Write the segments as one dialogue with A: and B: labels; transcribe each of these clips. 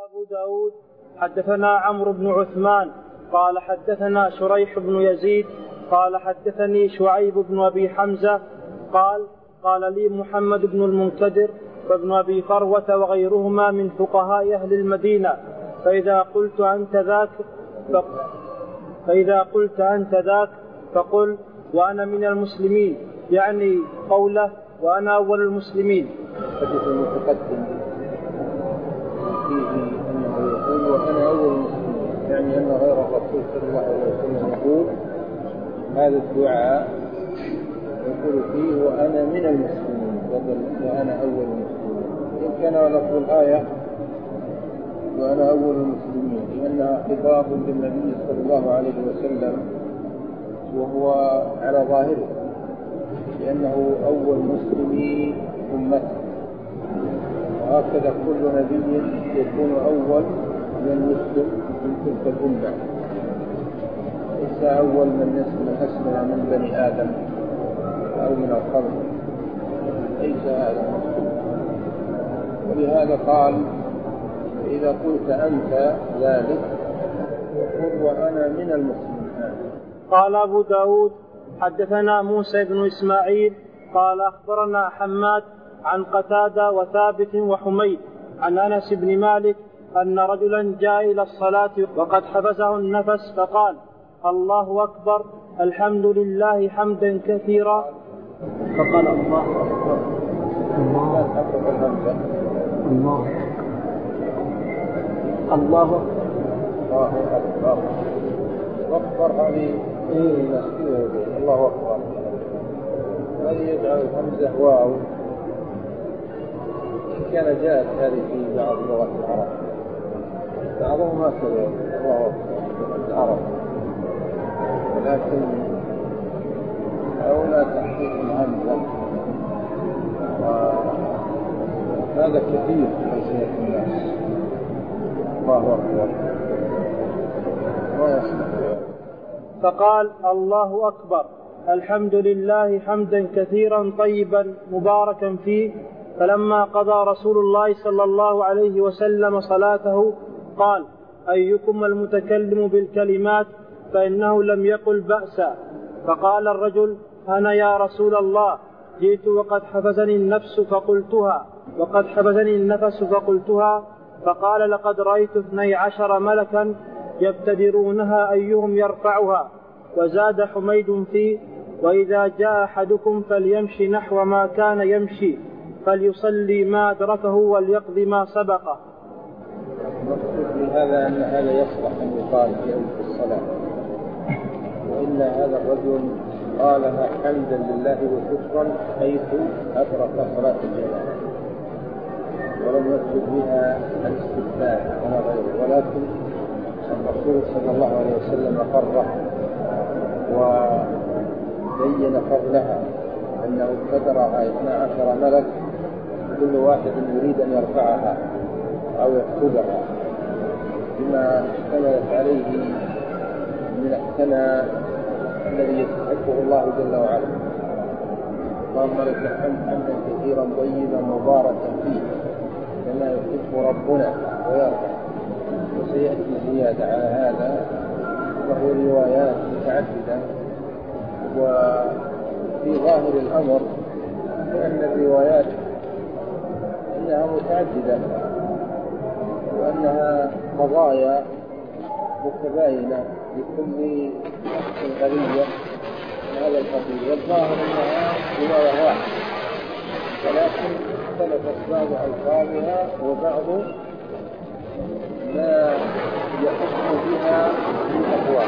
A: أبو داود حدثنا عمرو بن عثمان قال حدثنا شريح بن يزيد قال حدثني شعيب بن أبي حمزة قال لي محمد بن المنكدر وابن أبي فروة وغيرهما من فقهاء أهل المدينة فإذا قلت أنت ذاك فقل وأنا من المسلمين، يعني قوله وأنا أول المسلمين.
B: حديث المتقدم فيه أنه يقول وأنا أول المسلمين، يعني أن غير الرسول صلى الله عليه وسلم يقول هذا الدعاء يقول فيه وأنا من المسلمين بدل وأنا أول المسلمين. إن كان لفظ الآية وأنا أول المسلمين لأنها خطاب للنبي صلى الله عليه وسلم وهو على ظاهره لأنه أول مسلمي أمته، وهكذا كل نبي يكون أول من يسلم من تلك الأمة، ليس أول من أسلم من بني آدم أو من الخلق، ليس هذا المسلم. ولهذا قال إذا قلت أنت ذلك وقل وأنا من المسلمين.
A: قال أبو داود حدثنا موسى بن إسماعيل قال أخبرنا حماد عن قتادة وثابت وحميد عن أنس بن مالك أن رجلا جاء إلى الصلاة وقد حبسه النفس فقال الله أكبر الحمد لله حمدا كثيرا، فقال الله أكبر الله
B: أكبر أكبر هذه الله أكبر، الذي يجعل الهمزة واو كان جاءت هذه في بعض لغات العرب، بعضهم ما كذا الله أكبر العرب، ولكن أولى تحقيق الهمزة، وهذا كثير في ألسنة الناس. الله أكبر ما يصلح.
A: فقال الله أكبر الحمد لله حمدا كثيرا طيبا مباركا فيه. فلما قضى رسول الله صلى الله عليه وسلم صلاته قال أيكم المتكلم بالكلمات فإنه لم يقل بأسا. فقال الرجل أنا يا رسول الله جئت وقد حبسني النفس فقلتها. فقال لقد رأيت 12 ملكا يبتدرونها أيهم يرفعها. وزاد حميد فيه وإذا جاء أحدكم فليمشي نحو ما كان يمشي فليصلي ما أدركه وليقضي ما سبقه.
B: نقصد بهذا أن هذا يصلح أن يقال في أول الصلاة، وإلا هذا الرجل قالها حمدا لله وشكرا حيث أدرك صلاة الجماعة، ولم يقصد بها الاستثناء ولا غيره، ولكن الرسول صلى الله عليه وسلم قرر وبين فضلها أنه ابتدرها 12 ملك كل واحد يريد أن يرفعها أو يكتبها بما اشتملت عليه من الثناء الذي يستحقه الله جل وعلا. اللهم لك الحمد حمدا كثيرا طيبا مباركا فيه كما يحب ربنا ويرضى. وسيأتي زيادة على هذا وهي روايات متعددة، وفي ظاهر الأمر لأن الروايات إنها متعددة وأنها قضايا متباينة لكل نفس غريبة من هذا القبيل، والظاهر أنها رواية واحدة ولكن اختلفت بعض ألفاظها وبعض ما يحكم بها من أقوال.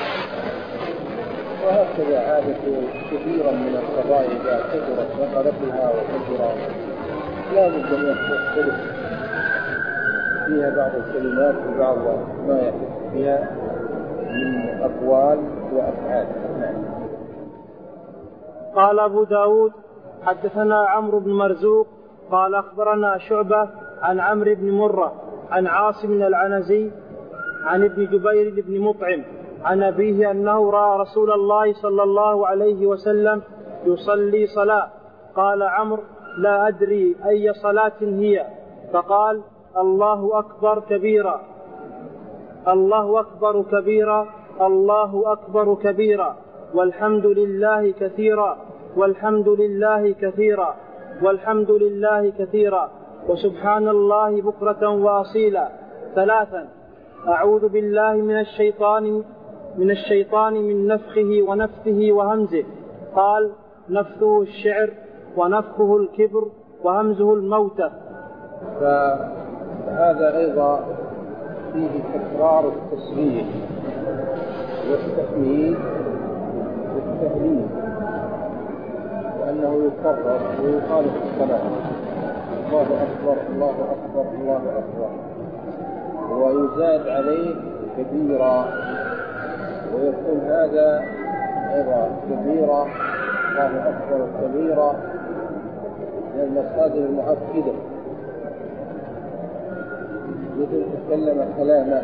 B: وهكذا عادة كثيرا من القضايا إذا كثرت نقلتها وكثر لا بد أن يختلف فيها بعض الكلمات وبعض ما يحكم بها من أقوال وأفعال.
A: قال أبو داود حدثنا عمرو بن مرزوق قال أخبرنا شعبة عن عمرو بن مرة عن عاصم العنزي عن ابن جبير بن مطعم عن أبيه أنه رأى رسول الله صلى الله عليه وسلم يصلي صلاة. قال عمرو لا أدري أي صلاة هي، فقال الله أكبر كبيرا الله أكبر كبيرا الله أكبر كبيرا والحمد لله كثيرا والحمد لله كثيرا والحمد لله كثيرا وسبحان الله بكرة وأصيلا. 3. أعوذ بالله من الشيطان من نفخه ونفثه وهمزه. قال: نفثه الشعر ونفخه الكبر وهمزه الموتى.
B: فهذا أيضا فيه تكرار التسبيح والتحميد والتهليل، وأنه يكرر ويقال في الصلاة: الله أكبر الله أكبر الله أكبر، ويزاد عليه كبيرا، ويكون هذا أيضا كبيرا الله أكبر كبيرا من المصادر المؤكدة، مثل تكلم كلاما،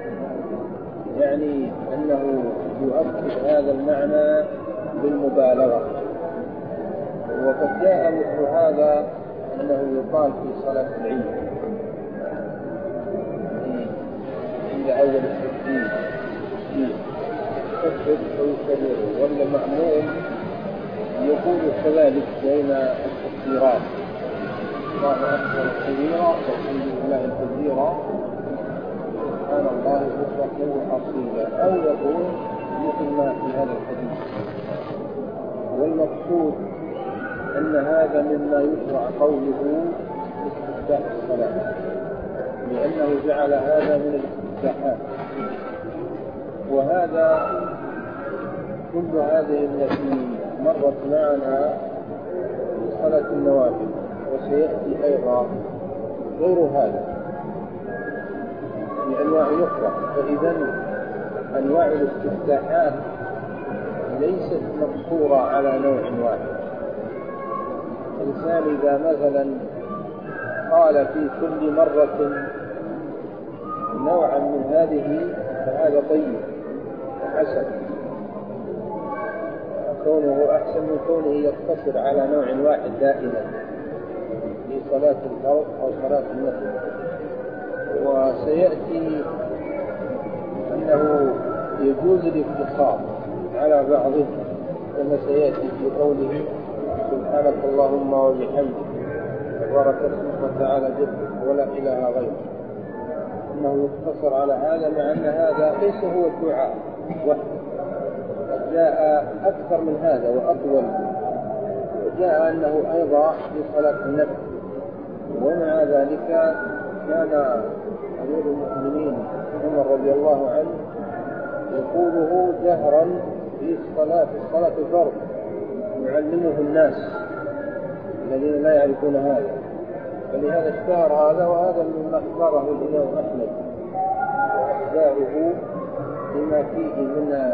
B: يعني أنه يؤكد هذا المعنى بالمبالغة. وقد جاء مثل هذا أنه يقال في صلاة العيد عند أول التكبير يكبر ويكبر، ولا مأموم يقول كذلك بين التكبيرات: الله أكبر كبيرا والحمد لله كثيرا سبحان الله بكرة وأصيلا، أو يقول مثل ما في هذا الحديث. والمقصود أن هذا مما يشرع قوله استفتاح الصلاة، لأنه جعل هذا من الاستفتاحات. وهذا كل هذه التي مرت معنا في صلاة النوافل، وسيأتي أيضا غير هذا بأنواع أخرى. فإذا أنواع الاستفتاحات ليست مقصورة على نوع واحد. الإنسان إذا مثلا قال في كل مرة نوعا من هذه فهذا طيب وحسن، كونه أحسن من كونه يقتصر على نوع واحد دائما في صلاة الفرض أو صلاة النفل. وسيأتي أنه يجوز الاقتصار على بعضه، كما سيأتي في قوله: سبحانك اللهم وبحمدك تبارك اسمك وتعالى جدك ولا إله غيرك، أنه يقتصر على هذا، مع أن هذا ليس هو الدعاء وحده، قد جاء أكثر من هذا وأطول. وجاء أنه أيضا في صلاة النفل. ومع ذلك كان أمير المؤمنين عمر رضي الله عنه يقوله جهرا في صلاة الفرض، يعلمه الناس الذين لا يعرفون هذا. فلهذا اشتهر هذا، وهذا مما اختاره الإمام أحمد وأتباعه لما فيه من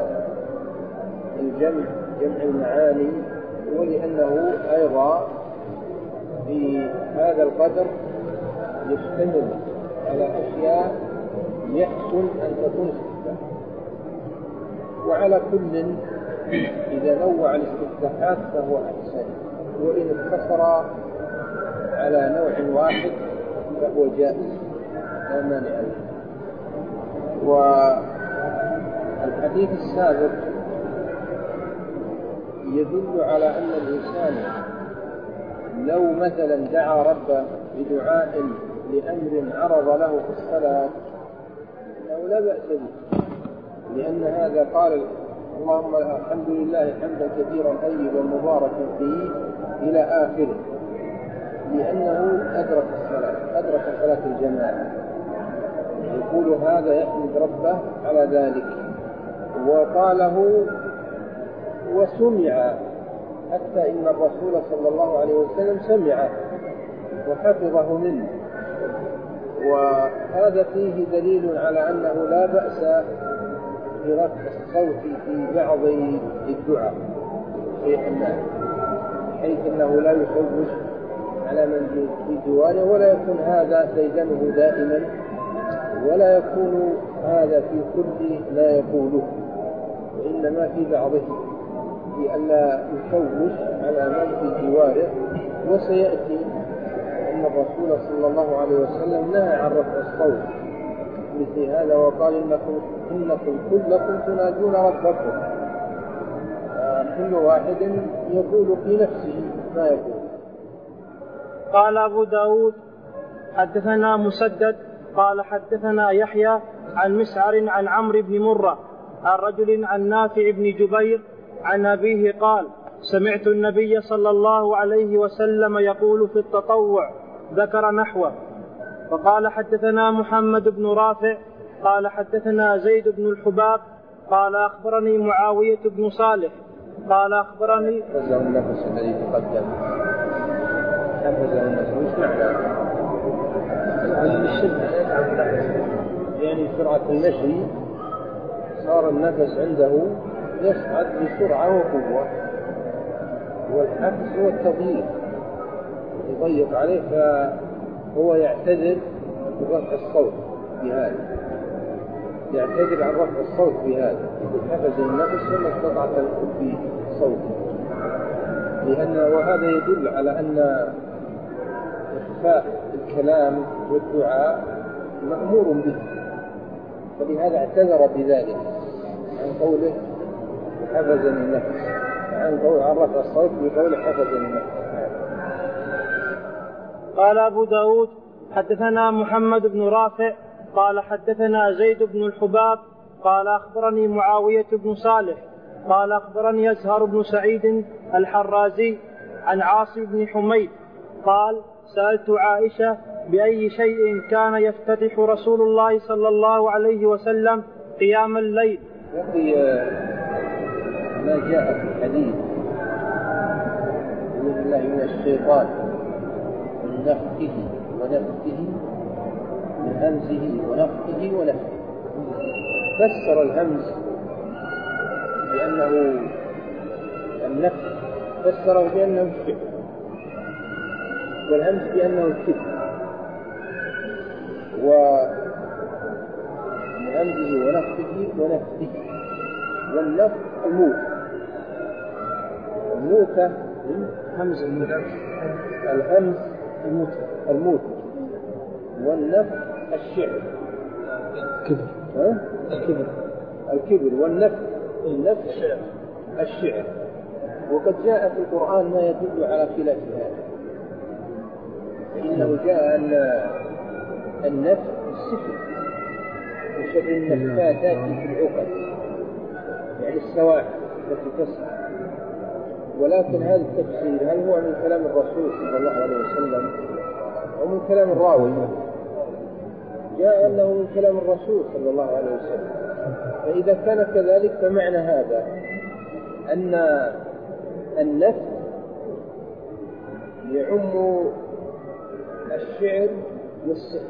B: جمع المعاني، ولأنه أيضا في هذا القدر يشتمل على أشياء يحسن أن تكون استفتاح. وعلى كل إذا نوع الاستفتاحات فهو أحسن، وإن اقتصر على نوع واحد فهو جائز لا مانع له. والحديث السابق يدل على أن الإنسان لو مثلا دعا ربه بدعاء لأمر عرض له في الصلاة أو لا بأس به، لأن هذا قال: اللهم الحمد لله حمدا كثيرا طيبا مباركا فيه إلى آخره، لأنه أدرك الصلاة، أدرك صلاة الجماعة. يقول هذا يحمد ربه على ذلك، وقاله وسمع، حتى إن الرسول صلى الله عليه وسلم سمع وحفظه منه. وهذا فيه دليل على أنه لا بأس برفع الصوت في بعض الدعاء شيئا ما، حيث أنه لا يشوش على من في جواره، ولا يكون هذا ديدنه دائما، ولا يكون هذا في كل لا يقوله، وإنما في بعضه لئلا يشوش على من في جواره. وسيأتي أن الرسول صلى الله عليه وسلم نهى عن رفع الصوت مثل هذا، وقال إنكم كلكم تناجون ربكم، كل واحد يقول في نفسه ما يقول.
A: قال أبو داود حدثنا مسدد قال حدثنا يحيى عن مسعر عن عمرو بن مرة عن رجل عن نافع بن جبير عن أبيه قال سمعت النبي صلى الله عليه وسلم يقول في التطوع ذكر نحوه. فقال حدثنا محمد بن رافع قال حدثنا زيد بن الحباب قال أخبرني معاوية بن صالح قال أخبرني
B: حفظه النفس الذي تقدم. حفظه النفس مش معنى يعني سرعة المشي صار النفس عنده يصعد بسرعة وقوة، والحفظ هو التضييق، يضيق عليه فهو يعتذر برفع الصوت بهذا، يعتذر عن رفع الصوت بهذا، حفظ النفس ثم استطاع في صوته، وهذا يدل على أن إخفاء الكلام والدعاء مأمور به، فلهذا اعتذر بذلك عن قوله حفظ النفس، عن رفع الصوت بقوله حفظ النفس.
A: قال أبو داود حدثنا محمد بن رافع قال حدثنا زيد بن الحباب قال أخبرني معاوية بن صالح قال أخبرني يزهر بن سعيد الحرازي عن عاصم بن حميد قال سألت عائشة بأي شيء كان يفتتح رسول الله صلى الله عليه وسلم قيام الليل.
B: يقضي ما جاء في الحديث أعوذ بالله من الشيطان من نفخه ونفثه من همزه ونفخه ونفثه، فسر الهمز بأنه النفخ، فسره بأنه الشعر، والهمز بأنه الكبر، ومن همزه ونفخه ونفثه، والنفخ الموت، الموتة
A: همز
B: الهمز الموت، والنفخ الشعر الكبر، والنفخ الشعر. وقد جاء في القرآن ما يدل على خلاف هذا، إنه جاء أن النفخ السفر وشر النفاثات في العقد، يعني السواحل التي تسعى، ولكن هذا التفسير هل هو من كلام الرسول صلى الله عليه وسلم أو من كلام الراوي؟ جاء أنه من كلام الرسول صلى الله عليه وسلم، فإذا كان كذلك فمعنى هذا أن النفخ يعم الشعر والسحر،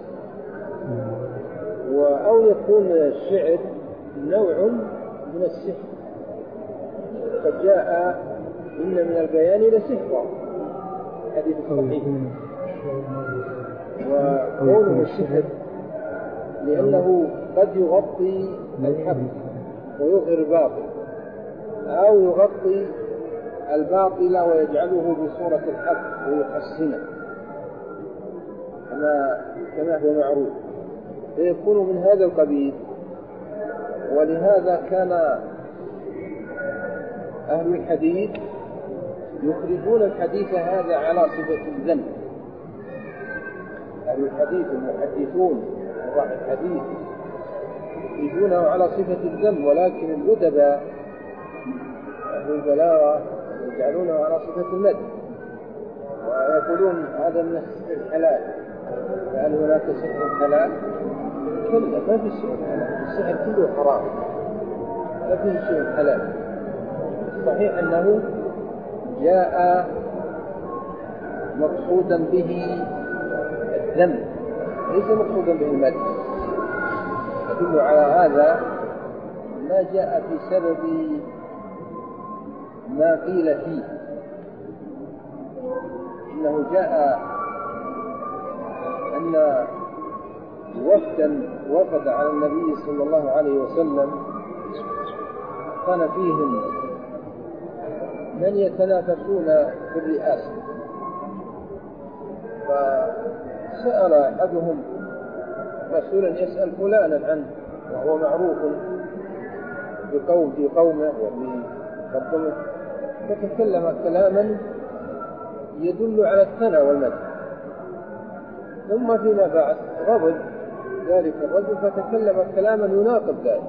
B: أو يكون الشعر نوع من السحر، قد جاء إن من البيان لسحرا حديث صحيح، وقوله السحر لأنه قد يغطي الحق ويظهر الباطل، أو يغطي الباطل ويجعله بصورة الحق ويحسنه كما هو معروف، فيكون من هذا القبيل. ولهذا كان أهل الحديث يخرجون الحديث هذا على صفة الذم، أهل الحديث المحدثون وراء الحديث يخرجونه على صفة الذم، ولكن الأدباء أهل البلاغة يجعلونه على صفة المدح، ويقولون هذا من السحر الحلال، فهل هناك سحر حلال؟ كلا، ما في سحر حلال، السحر كله حرام، ما فيه شيء حلال. صحيح أنه جاء مقصودا به الذم ليس مقصودا به المدح، يدل على هذا ما جاء في سبب ما قيل فيه، إنه جاء أن وفدا وفد على النبي صلى الله عليه وسلم كان فيهم من يتنافسون في الرئاسة، فسأل أحدهم رسولا يسأل فلانا عنه وهو معروف في قومه وفي قدمه، فتكلم كلاما يدل على الثناء والمدح، ثم فيما بعد غضب ذلك الرجل فتكلم كلاما يناقض ذلك،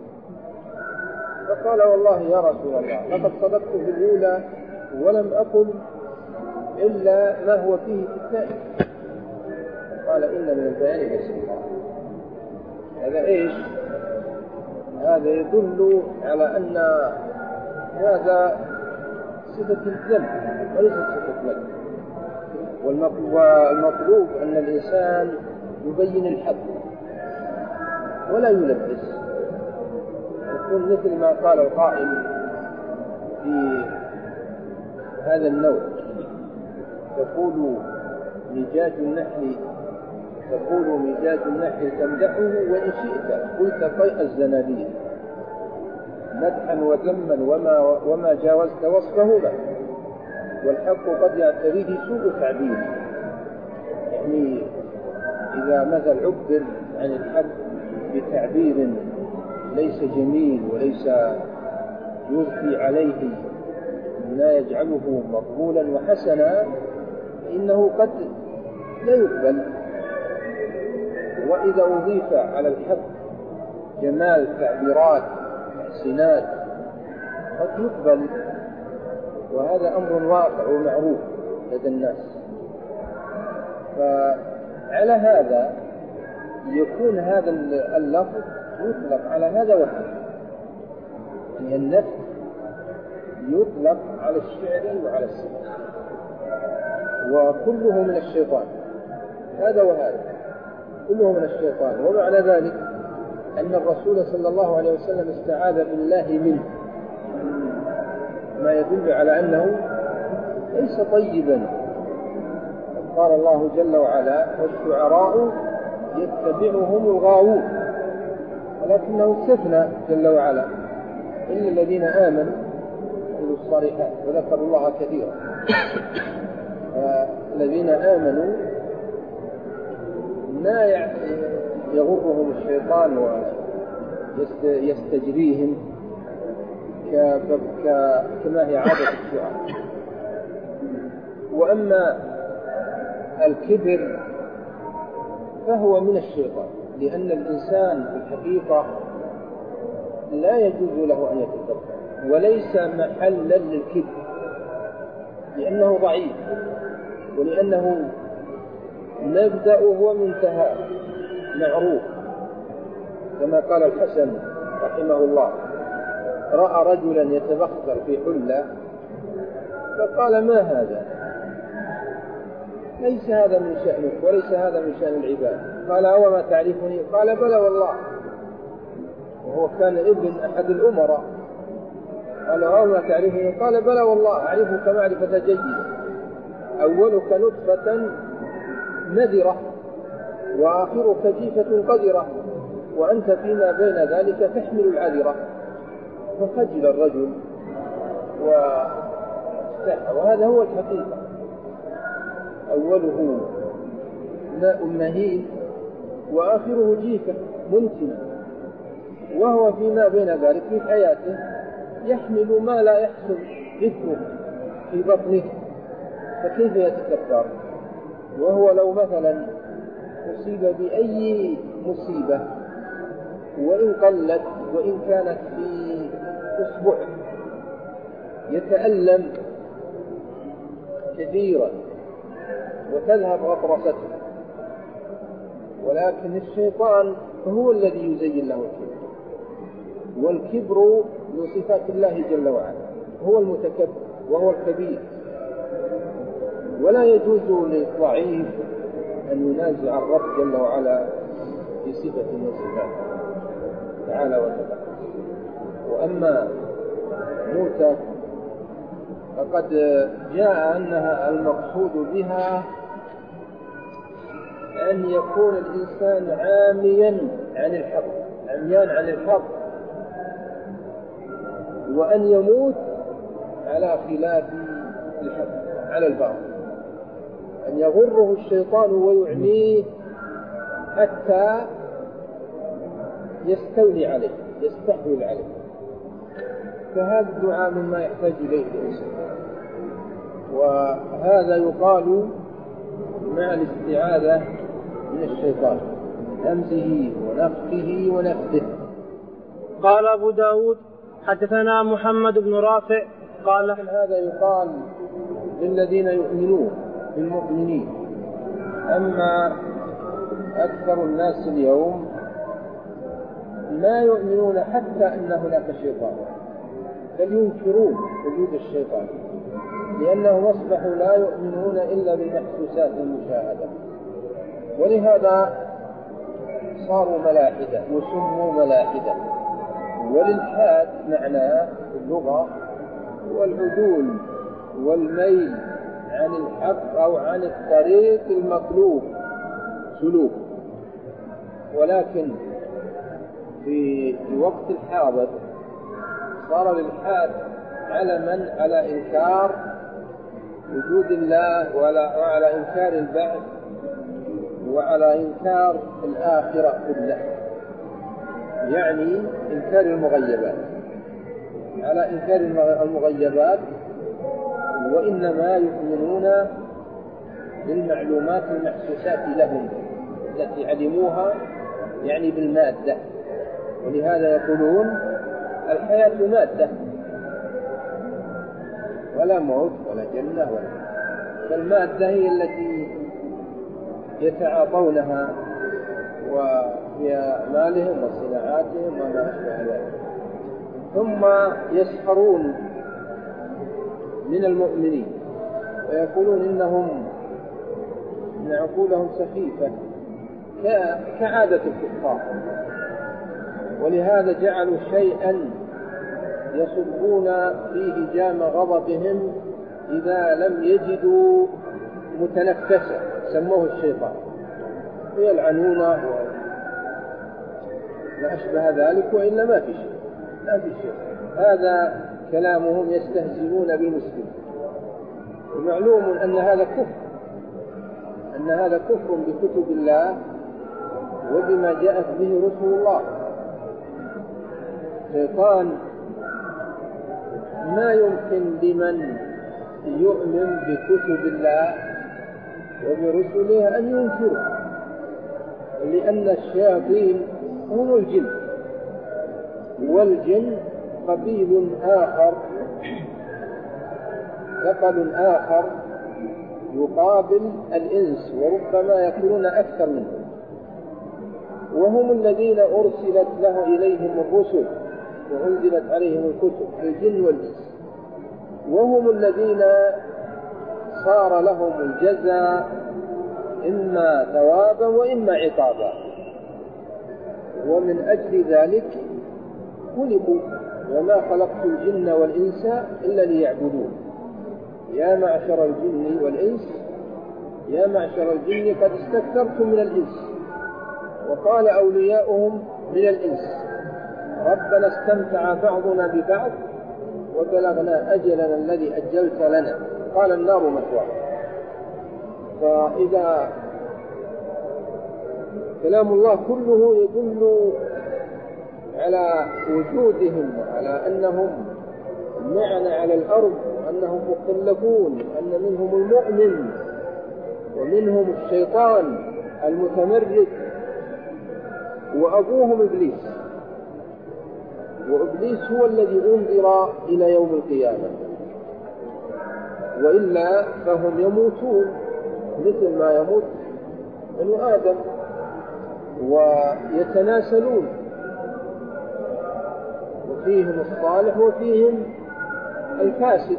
B: فقال والله يا رسول الله لقد صدقت في الأولى ولم أقل إلا ما هو فيه في الثاني. قال إن من البيان الاستمرار. هذا إيش؟ هذا يدل على أن هذا صفة الذم وليست صفة مدح، والمطلوب أن الإنسان يبين الحق ولا يلبس، يكون مثل ما قال القائل في هذا النوع: تقول ميجاج النحل تمدحه وإن شئت قلت طيء الزناديق مدحا وذما وما جاوزت وصفه له، والحق قد يعتريه سوء تعبير. يعني إذا مثل عبر عن الحق بتعبير ليس جميل وليس يضفي عليه ما يجعله مقبولا وحسنا فإنه قد لا يقبل. وإذا أضيف على الحق جمال تعبيرات تحسينات قد يقبل، وهذا أمر واقع ومعروف لدى الناس. فعلى هذا يكون هذا اللفظ يطلق على هذا وهذا، يعني النفس يطلق على الشعر وعلى السحر، وكله من الشيطان، هذا وهذا كله من الشيطان. ومعنى ذلك أن الرسول صلى الله عليه وسلم استعاذ بالله منه، ما يدل على أنه ليس طيبا. قال الله جل وعلا: والشعراء يتبعهم الغاوون، ولكنه استثنى جل وعلا إلا الذين آمنوا وعملوا الصالحات وذكروا الله كثيرا. الذين آمنوا لا يغرهم الشيطان ويستجريهم كما هي عادة الشعراء. وأما الكبر فهو من الشيطان، لأن الإنسان في الحقيقة لا يجوز له أن يتكبر، وليس محلا للكبر، لأنه ضعيف، ولأنه مبدأه ومنتهى معروف. كما قال الحسن رحمه الله: رأى رجلا يتبختر في حلة فقال: ما هذا؟ ليس هذا من شأنك وليس هذا من شأن العباد. قال: أو ما تعرفني؟ قال: بلى والله. وهو كان ابن أحد الأمراء. قال: أو ما تعرفني؟ قال: بلى والله أعرفك معرفة جيدة، أولك نطفة نذرة وآخرك جيفة قذرة، وأنت فيما بين ذلك تحمل العذرة. فخجل الرجل واستحى، وهذا هو الحقيقة. أوله ماء مهين وآخره جيفة منتنة، وهو فيما بين ذلك في حياته يحمل ما لا يحصل ذكره في بطنه، فكيف يتكبر؟ وهو لو مثلا أصيب بأي مصيبة وإن قلت وإن كانت في أسبوع يتألم كثيرا وتذهب غطرسته، ولكن الشيطان هو الذي يزين له الكبر، والكبر من صفات الله جل وعلا، هو المتكبر وهو الكبير. ولا يجوز للضعيف أن ينازع الرب جل وعلا في صفة من صفاته تعالى وتعالى. وأما موتى فقد جاء أنها المقصود بها أن يكون الإنسان عميان عن الحق، وأن يموت على خلاف الحق، على الباطل. أن يغره الشيطان ويعميه حتى يستولي عليه، يستحوذ عليه. فهذا الدعاء مما يحتاج إليه الإنسان، وهذا يقال مع الاستعاذة من الشيطان، همزه ونفخه ونفثه.
A: قال أبو داود حدثنا محمد بن رافع قال
B: هذا يقال للذين يؤمنون بالمؤمنين. أما أكثر الناس اليوم لا يؤمنون حتى أن هناك شيطان، بل ينكرون وجود الشيطان، لأنهم أصبحوا لا يؤمنون إلا بالمحسوسات المشاهدة، ولهذا صاروا ملاحدة وسموا ملاحدة. والإلحاد معناه اللغة والعدول والميل عن الحق أو عن الطريق المطلوب سلوك. ولكن في الوقت الحاضر صار الإلحاد على إنكار وجود الله وعلى إنكار البعث وعلى إنكار الآخرة كلها، يعني إنكار المغيبات، على إنكار المغيبات، وإنما يؤمنون بالمعلومات المحسوسات لهم التي علموها، يعني بالمادة. ولهذا يقولون الحياة مادة، ولا موت ولا جنة فالمادة هي التي يتعاطونها وفي أعمالهم وصناعاتهم وما أشبه ذلك. ثم يسخرون من المؤمنين ويقولون إن عقولهم سخيفة كعادة الكفار، ولهذا جعلوا شيئا يصبون فيه جام غضبهم إذا لم يجدوا متنفسا، سموه الشيطان، ويلعنونه وما أشبه ذلك، وإلا ما في شيء. هذا كلامهم، يستهزئون بالمسلم. ومعلوم أن هذا كفر بكتب الله وبما جاءت به رسل الله. الشيطان ما يمكن لمن يؤمن بكتب الله وبرسله أن ينكره، لأن الشياطين هم الجن، والجن قبيل آخر، ثقل آخر يقابل الإنس، وربما يكونون أكثر منهم، وهم الذين أرسلت إليهم الرسل وأنزلت عليهم الكتب، الجن والإنس، وهم الذين صار لهم الجزاء إما ثوابا وإما عقابا، ومن أجل ذلك خلقوا. وما خلقت الجن والإنس إلا ليعبدون. يا معشر الجن والإنس، يا معشر الجن قد استكثرتم من الإنس. وقال أولياؤهم من الإنس ربنا استمتع بعضنا ببعض وبلغنا أجلنا الذي أجلت لنا، قال النار مثواكم. فإذا كلام الله كله يدل على وجودهم وعلى أنهم معنا على الأرض، أنهم مخلفون، أن منهم المؤمن ومنهم الشيطان المتمرد، وأبوهم إبليس، وإبليس هو الذي أنذر إلى يوم القيامة، وإلا فهم يموتون مثل ما يموت بنو آدم ويتناسلون، وفيهم الصالح وفيهم الفاسد.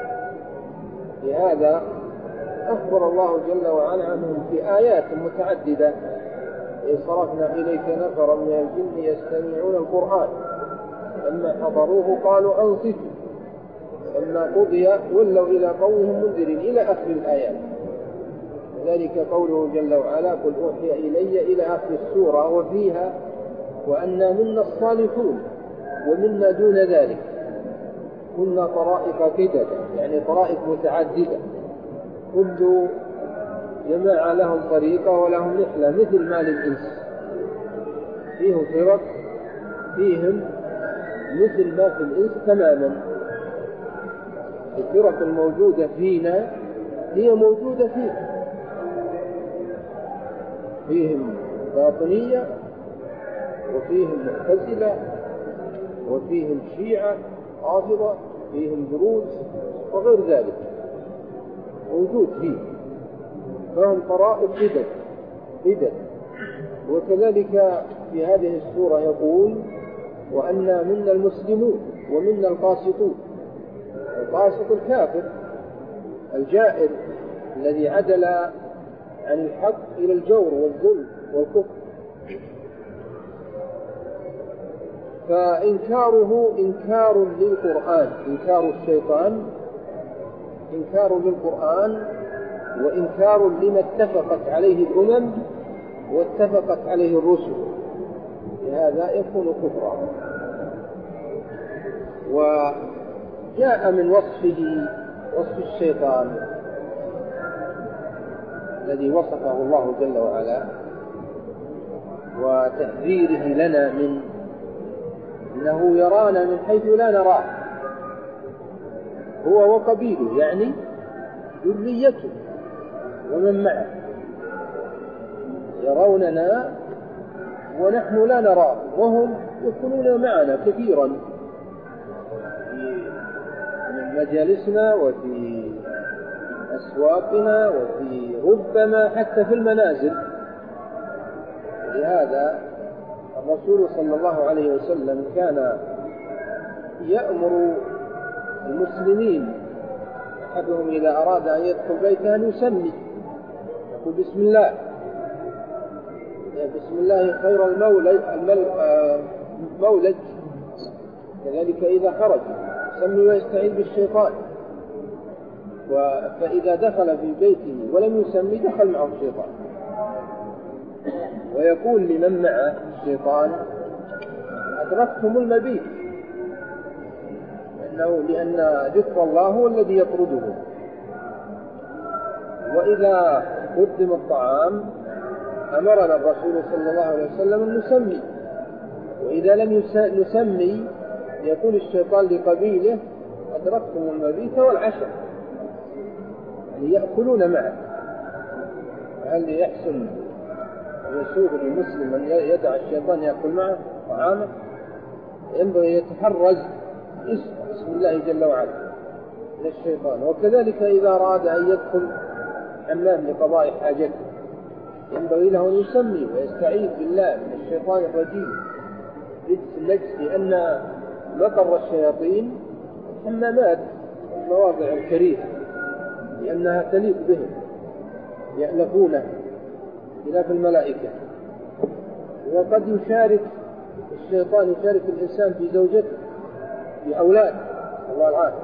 B: لهذا أخبر الله جل وعلا عنهم في آيات متعددة: إذ صرفنا إليك نفرا من الجن يستمعون القرآن لما حضروه قالوا أنصتوا لما قضي ولوا إلى قومهم منذرين، إلى آخر الآيات. ذلك قوله جل وعلا: قل أوحي إلي، إلى آخر السورة، وفيها: وأنا منا الصالحون ومنا دون ذلك كنا طرائق قددا، يعني طرائق متعددة، كل جماعة لهم طريقة ولهم رحلة مثل ما للإنس، فيهم فرق، فيهم مثل ما في الإنس تماما. الفرق الموجودة فينا هي موجودة فيهم باطنية، وفيهم معتزلة، وفيهم شيعة رافضة، فيهم دروز وغير ذلك موجود فيه، فهم طرائف بدع. وكذلك في هذه السورة يقول وأنا منا المسلمون ومنا القاسطون. القاسط الكافر الجائر الذي عدل عن الحق إلى الجور والظلم والكفر، فإنكاره إنكار للقرآن، إنكار الشيطان إنكار للقرآن، وإنكار لما اتفقت عليه الأمم واتفقت عليه الرسل، لهذا يكون كفرا. وجاء من وصفه وصف الشيطان الذي وصفه الله جل وعلا وتحذيره لنا من إنه يرانا من حيث لا نراه، هو وقبيله يعني ذريته ومن معه يروننا ونحن لا نراه، وهم يكونون معنا كثيرا في مجالسنا وفي أسواقنا وفي ربما حتى في المنازل. لهذا الرسول صلى الله عليه وسلم كان يأمر المسلمين أحدهم إذا أراد أن يدخل بيته أن يسمي، يقول بسم الله، بسم الله خير المولد. كذلك إذا خرج يسمي ويستعيذ بالشيطان، فإذا دخل في بيته ولم يسمي دخل معه الشيطان. ويقول لمن معه الشيطان أدركتم المبيت، لأن ذكر الله هو الذي يطرده. وإذا قدم الطعام أمرنا الرسول صلى الله عليه وسلم أن نسمي، وإذا لم نسمي يقول الشيطان لقبيله أدركتم المبيت والعشاء، يعني يأكلون معه. هل يحسن يسوغ للمسلم أن يدع الشيطان يأكل معه طعامه؟ ينبغي يتحرز بسم الله جل وعلا من الشيطان. وكذلك إذا أراد أن يدخل حمام لقضاء حاجته ينبغي له أن يسمي ويستعيذ بالله من الشيطان الرجيم رجس النجس، لأن مقر الشياطين الحمامات المواضع الكريهة، لأنها تليق بهم يألفونه خلاف الملائكة. وقد يشارك الشيطان الإنسان في زوجته في أولاده، الله العافية.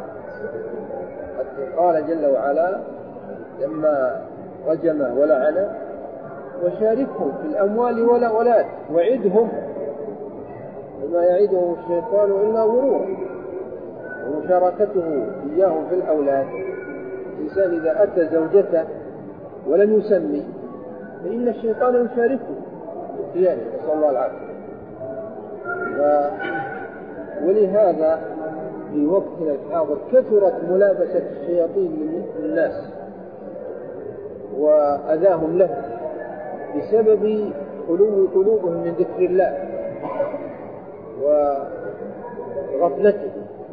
B: قال جل وعلا لما رجمه ولعنه وشاركهم في الأموال والأولاد وعدهم وما يعدهم الشيطان إلا غرورا. ومشاركته إياهم في الأولاد، الإنسان إذا أتى زوجته ولم يسمي فإن الشيطان يشاركه يعني، نسأل الله العافية. ولهذا في وقتنا الحاضر كثرت ملابسة الشياطين للناس وأذاهم له بسبب خلو قلوبهم من ذكر الله وغفلته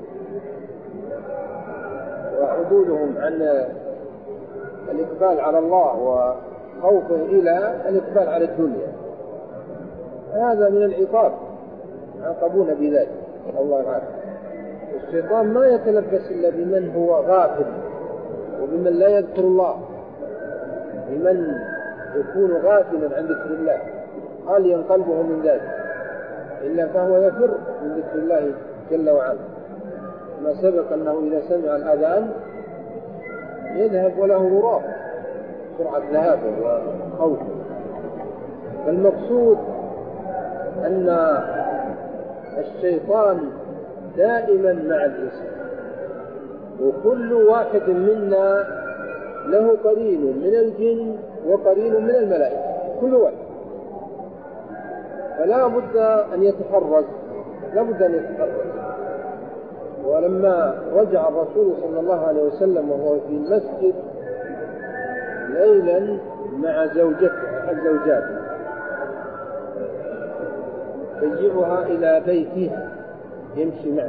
B: وعدولهم عن الإقبال على الله وخوفه إلى الإقبال على الدنيا. هذا من العقاب، عاقبون بذلك، الله العافية. الشيطان ما يتلبس إلا بمن هو غافل وبمن لا يذكر الله، بمن يكون غافلا عن ذكر الله خاليا قلبه من ذلك، إلا فهو يفر من ذكر الله جل وعلا. ما سبق أنه إذا سمع الأذان يذهب وله غراب سرعة ذهابه وخوفه. فالمقصود أن الشيطان دائما مع الإنسان، وكل واحد منا له قرين من الجن وقرين من الملائكة كل واحد، فلا بد أن يتحرز، لا بد أن يتحرز. ولما رجع الرسول صلى الله عليه وسلم وهو في المسجد ليلا مع زوجته أحد زوجاته شجعها إلى بيتها يمشي معه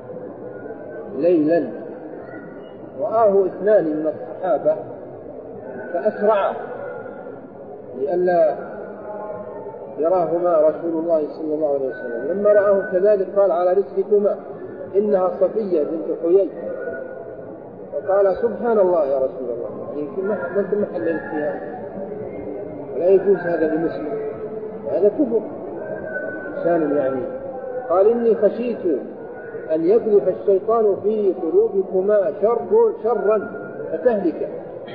B: ليلا، رآه اثنان من الصحابة فأسرعا لئلا يراهما رسول الله صلى الله عليه وسلم. لما رآه كذلك قال على رسلكما إنها صفية بنت حيي، فقال سبحان الله يا رسول الله، يمكن ما أنت محلل فيها، لا يجوز هذا لمسلم، هذا كفر إنسان يعني. قال إني خشيت أن يقذف الشيطان في قلوبكما شرا فتهلك.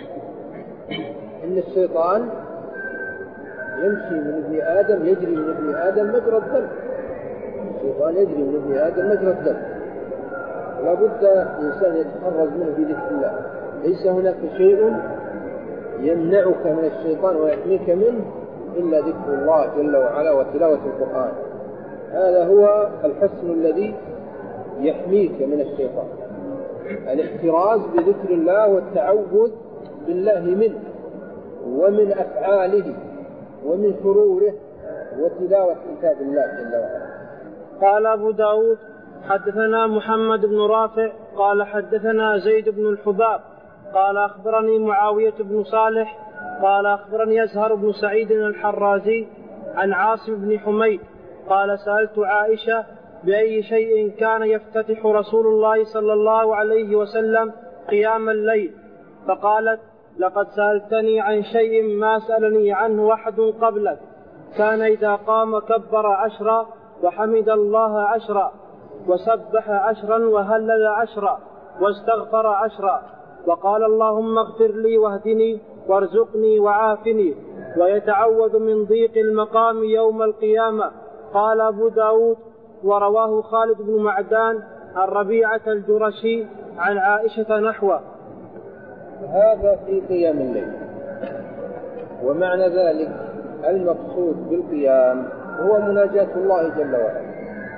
B: إن الشيطان يمشي من ابن آدم، يجري من ابن آدم مجرى الدم، الشيطان يجري من ابن آدم مجرى الدم، لا بد الإنسان يتحرز منه بذكر الله. ليس هناك شيء يمنعك من الشيطان ويحميك منه إلا ذكر الله جل وعلا وتلاوة القرآن، هذا هو الحصن الذي يحميك من الشيطان، الاحتراز بذكر الله والتعوذ بالله منه ومن أفعاله ومن شروره وتلاوة كتاب الله جل وعلا.
A: قال أبو داود حدثنا محمد بن رافع قال حدثنا زيد بن الحباب قال أخبرني معاوية بن صالح قال أخبرني أزهر بن سعيد الحرازي عن عاصم بن حميد قال سألت عائشة بأي شيء كان يفتتح رسول الله صلى الله عليه وسلم قيام الليل، فقالت لقد سألتني عن شيء ما سألني عنه أحد قبلك، كان إذا قام كبر 10 وحمد الله 10 وسبح 10 وهلل 10 واستغفر 10 وقال اللهم اغفر لي واهدني وارزقني وعافني، ويتعوذ من ضيق المقام يوم القيامة. قال أبو داود ورواه خالد بن معدان عن ربيعة الجرشي عن عائشة نحوه.
B: هذا في قيام الليل، ومعنى ذلك المقصود بالقيام هو مناجاة الله جل وعلا،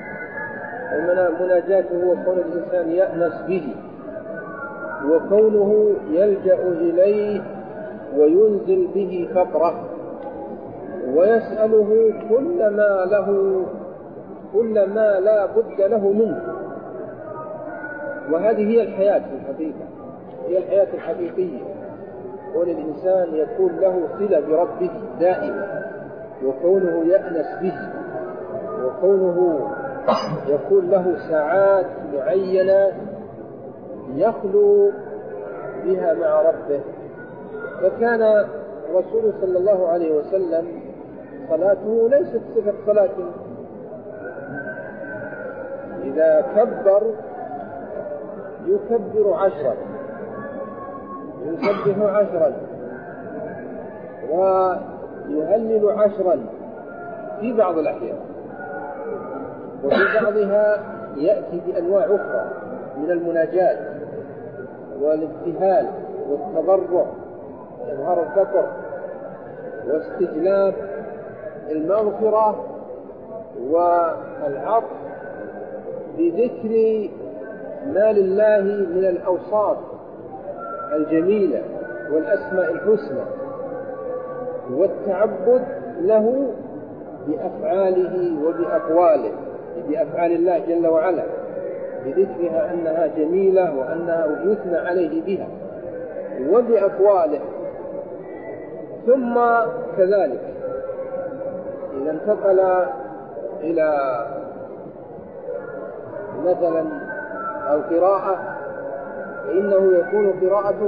B: ومناجاته هو كون الإنسان يأنس به وكونه يلجأ إليه وينزل به فقره ويسأله كل ما لا بد له منه. وهذه هي الحياة في الحقيقة، هي الحياة الحقيقية، كون الإنسان يكون له صلة بربه دائما، وكونه يأنس به، وكونه يكون له ساعات معينة يخلو بها مع ربه. فكان الرسول صلى الله عليه وسلم صلاته ليست صفة صلاة، إذا كبر يكبر 10 يسبح 10 ويهلل 10 في بعض الأحيان، وفي بعضها يأتي بأنواع أخرى من المناجاة والابتهال والتضرع، إظهار الفقر واستجلاب المغفرة والعطف بذكر ما لله من الأوصاف الجميلة والأسماء الحسنى، والتعبد له بأفعاله وبأقواله، بأفعال الله جل وعلا، بذكرها أنها جميلة وأنها يثنى عليه بها، وبأقواله. ثم كذلك إذا انتقل إلى مثلا القراءة فإنه يكون قراءته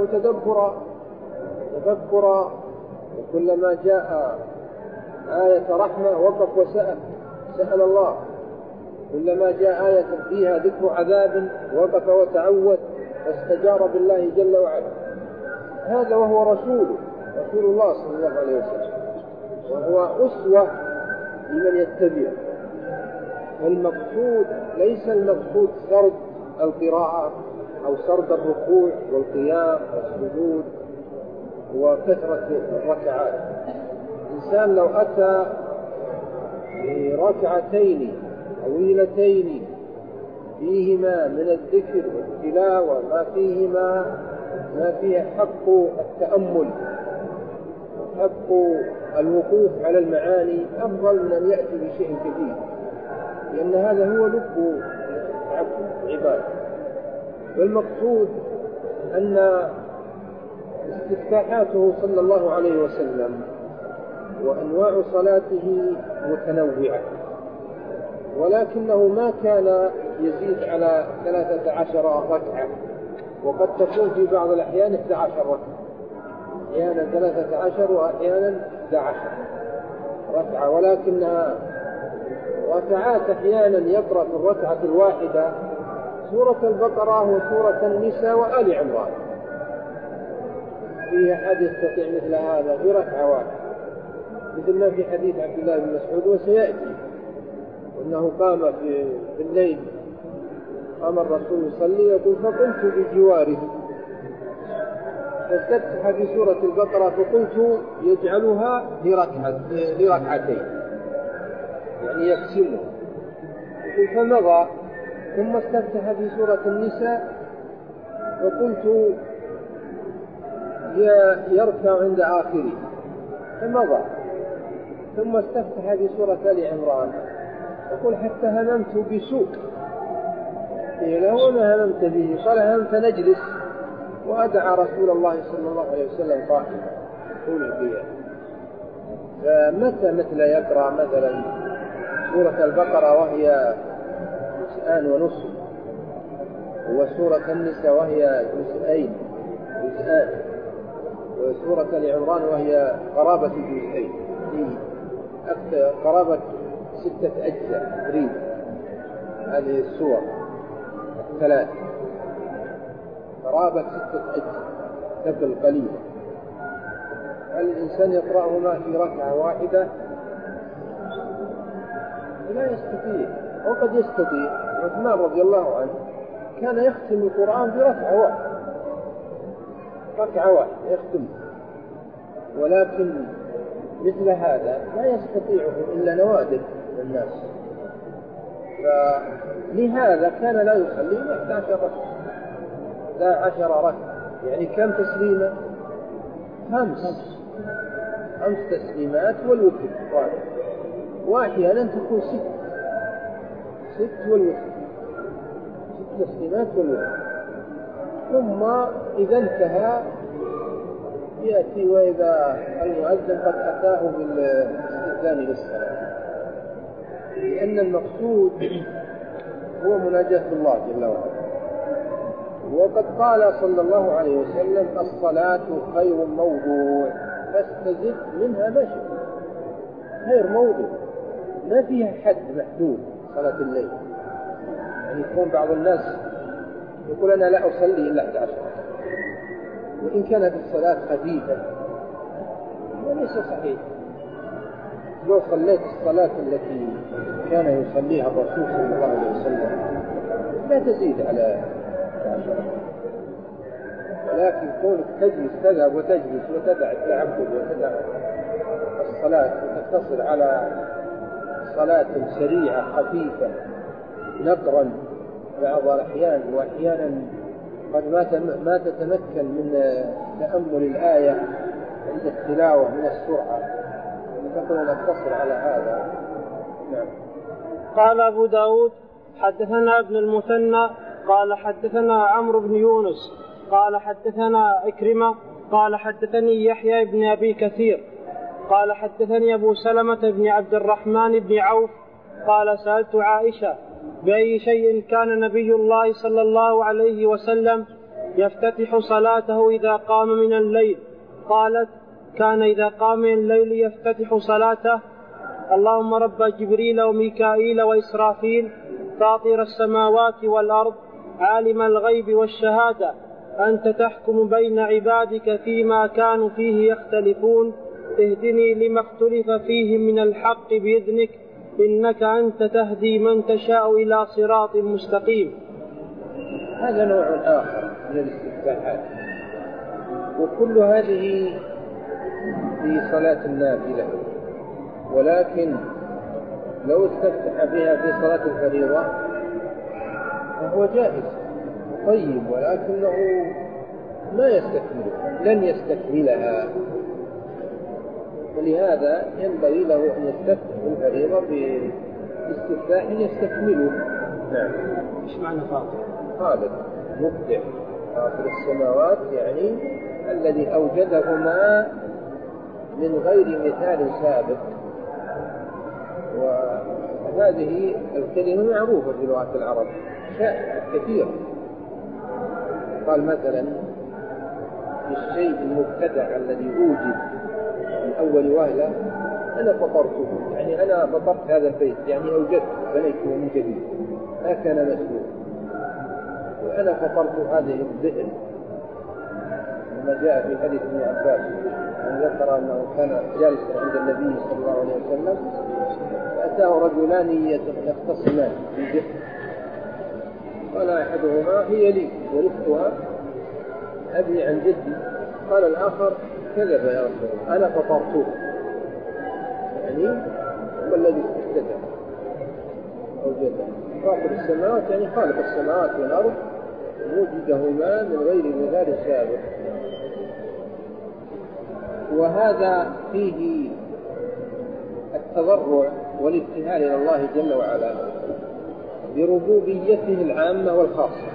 B: تدبرا، وكلما جاء آية رحمة وقف سأل الله، كلما جاء آية فيها ذكر عذاب وقف وتعوذ واستجار بالله جل وعلا. هذا وهو رسول الله صلى الله عليه وسلم، وهو أسوة لمن يتبع. المقصود ليس المقصود سرد القراءة أو سرد الركوع والقيام والسجود، وكثرة الركعات. الإنسان لو أتى بركعتين طويلتين فيهما من الذكر والتلاوة ما فيه حق التأمل حق الوقوف على المعاني، أفضل من أن يأتي بشيء كبير، لأن هذا هو لب عبادة. والمقصود أن استفتاحاته صلى الله عليه وسلم وأنواع صلاته متنوعة، ولكنه ما كان يزيد على 13 ركعة، وقد تكون في بعض الأحيان 11 ركعة، أحيانا 13 وأحيانا 11 ركعة، ولكنها ركعات. أحيانا يقرأ في الركعة الواحدة سورة البقرة وسورة النساء وآل عمران، في أحد يستطيع مثل هذا في ركعة واحدة، مثل ما في حديث عبد الله بن مسعود وسيأتي، وأنه قام في الليل، قام الرسول يصلي يقول فقمت بجواره فاستفتح في سورة البقرة فقلت يجعلها لركعتين، يعني يقسمه، فمضى، ثم استفتح في سورة النساء فقلت يركع عند آخره فمضى، ثم استفتح في سورة آل عمران يقول حتى هممت بسوء، قيل وما هممت به؟ قال هممت نجلس وأدعى رسول الله صلى الله عليه وسلم قائما طول القيام. فمتى مثل يقرأ مثلا سورة البقرة وهي جزءان ونصف، وسورة النساء وهي جزءان، وسورة آل عمران وهي قرابة جزئين، قرابة 6 أجزاء تقريبا، هذه السور الثلاث قرابة 6 أجزاء تبقى قليلا. هل الإنسان يقرأهما في ركعة واحدة؟ لا يستطيع، وقد يستطيع. عثمان رضي الله عنه كان يختم القرآن بركعة واحدة يختم، ولكن مثل هذا لا يستطيعه إلا نوادر من الناس، فلهذا كان لا يصلي 11 ركعة، يعني كم تسليمة؟ 5 تسليمات والوتر واحد، وأحيانا تكون 6 والوتر، 6 تسليمات والوتر. ثم إذا انتهى يأتي وإذا المؤذن قد أتاه بالاستئذان للصلاة، لأن المقصود هو مناجاة الله جل وعلا. وقد قال صلى الله عليه وسلم الصلاة خير موضوع فاستزد منها ما شئت. خير موضوع ما فيها حد محدود. صلاة الليل يعني يكون بعض الناس يقول أنا لا أصلي إلا 11، وإن كانت الصلاة خفيفة وليس صحيح. لو صليت الصلاة التي كان يصليها الرسول صلى الله عليه وسلم لا تزيد على 11، ولكن كونك تذهب وتجلس وتدع التعبد وتدع الصلاة وتقتصر على صلاة سريعة خفيفة نقرا بعض الأحيان، وأحيانا قد ما تتمكن من تأمل الآية عند التلاوة من السرعة، فتكون نقتصر على هذا. نعم.
A: قال أبو داود حدثنا ابن المثنى قال حدثنا عمرو بن يونس قال حدثنا إكرمة قال حدثني يحيى بن أبي كثير قال حدثني أبو سلمة بن عبد الرحمن بن عوف قال سألت عائشة بأي شيء كان نبي الله صلى الله عليه وسلم يفتتح صلاته إذا قام من الليل؟ قالت كان إذا قام من الليل يفتتح صلاته اللهم رب جبريل وميكائيل وإسرافيل فاطر السماوات والأرض عالم الغيب والشهادة أنت تحكم بين عبادك فيما كانوا فيه يختلفون اهدني لما اختلف فيه من الحق بإذنك إنك أنت تهدي من تشاء إلى صراط مستقيم.
B: هذا نوع آخر من الاستفتاحات، وكل هذه في صلاة النافلة، ولكن لو استفتح بها في صلاة الفريضة فهو جائز طيب، ولكنه ما يستكملها، لن يستكملها، ولهذا ينبغي له أن يستفتح الفريضة باستفتاح يستكمله. نعم.
A: ايش معنى فاطر؟
B: خالق مبدع فاطر السماوات، يعني الذي أوجدهما من غير مثال سابق. وهذه الكلمة معروفة في لغة العرب شائعة كثيرة. قال مثلا الشيء المبتدع الذي أوجد من أول وهلة أنا فطرته، يعني أنا فطرت هذا البيت، يعني أوجدت بنيته من جديد ما كان مسبوق. وأنا فطرت هذه البئر، لما جاء في حديث ابن عباس أن ذكر أنه كان جالسا عند النبي صلى الله عليه وسلم فأتاه رجلان يختصمان في البئر، قال أحدهما هي لي ورثتها أبي عن جدي، قال الآخر كذب يا رسول الله أنا فطرته، يعني هو الذي استفتح أوجده. فاطر السماوات يعني خالق السماوات والأرض وجدهما من غير مثال سابق. وهذا فيه التضرع والابتهال إلى الله جل وعلا بربوبيته العامة والخاصة.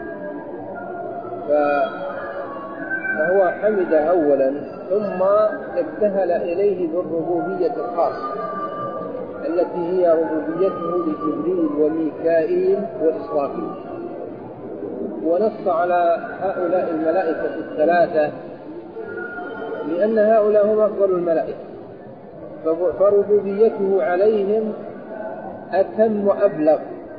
B: فهو حمد أولا ثم ابتهل إليه بالربوبية الخاصة التي هي ربوبيته لجبريل وميكائيل وإسرافيل، ونص على هؤلاء الملائكة الثلاثة لأن هؤلاء هم أفضل الملائكة، فربوبيته عليهم أتم وأبلغ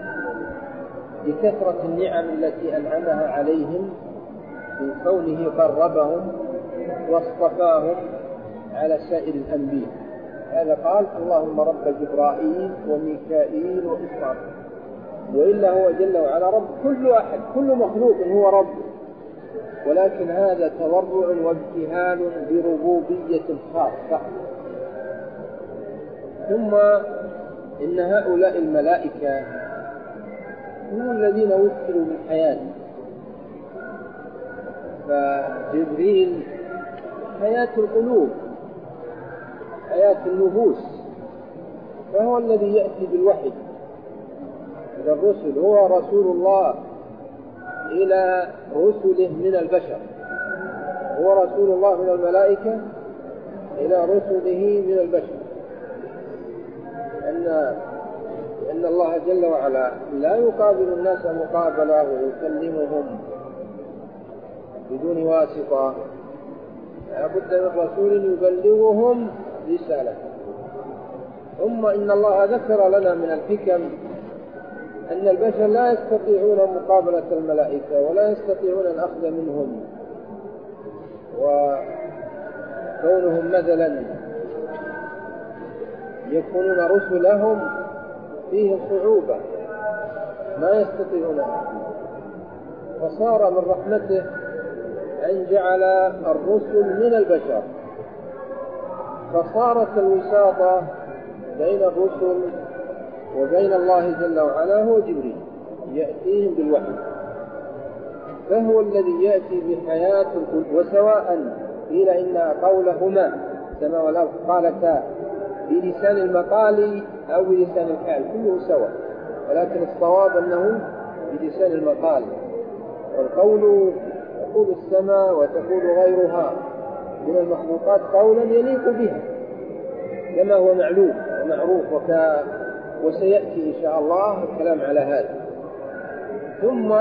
B: لكثرة النعم التي أنعمها عليهم في كونه قربهم واصطفاهم على سائر الأنبياء. هذا قال اللهم رب جبرائيل وميكائيل وإسرافيل، وإلا هو جل وعلا رب كل أحد، كل مخلوق هو رب، ولكن هذا تضرع وابتهال بربوبية خاصة. ثم إن هؤلاء الملائكة هم الذين وكلوا بالحياة، فجبريل حياة القلوب حياة النفوس، فهو الذي يأتي بالوحي إلى الرسل، هو رسول الله إلى رسله من البشر، هو رسول الله من الملائكة إلى رسله من البشر. لأن الله جل وعلا لا يقابل الناس مقابلة ويكلمهم بدون واسطة، لا بد من رسول يبلغهم رسالة. ثم إن الله ذكر لنا من الحكم أن البشر لا يستطيعون مقابلة الملائكة ولا يستطيعون الأخذ منهم، وكونهم مثلا يكونون رسلهم فيه صعوبة ما يستطيعون، فصار من رحمته أن جعل الرسل من البشر، فصارت الوساطة بين الرسل وبين الله جل وعلا هو جبريل يأتيهم بالوحي، فهو الذي يأتي بحياة القلوب. وسواء قيل إن قولهما السماء والأرض قالتا بلسان المقال أو بلسان الحال كله سواء، ولكن الصواب أنه بلسان المقال، والقول تقول السماء وتقول غيرها من المخلوقات قولا يليق بها كما هو معلوم ومعروف وسيأتي إن شاء الله الكلام على هذا. ثم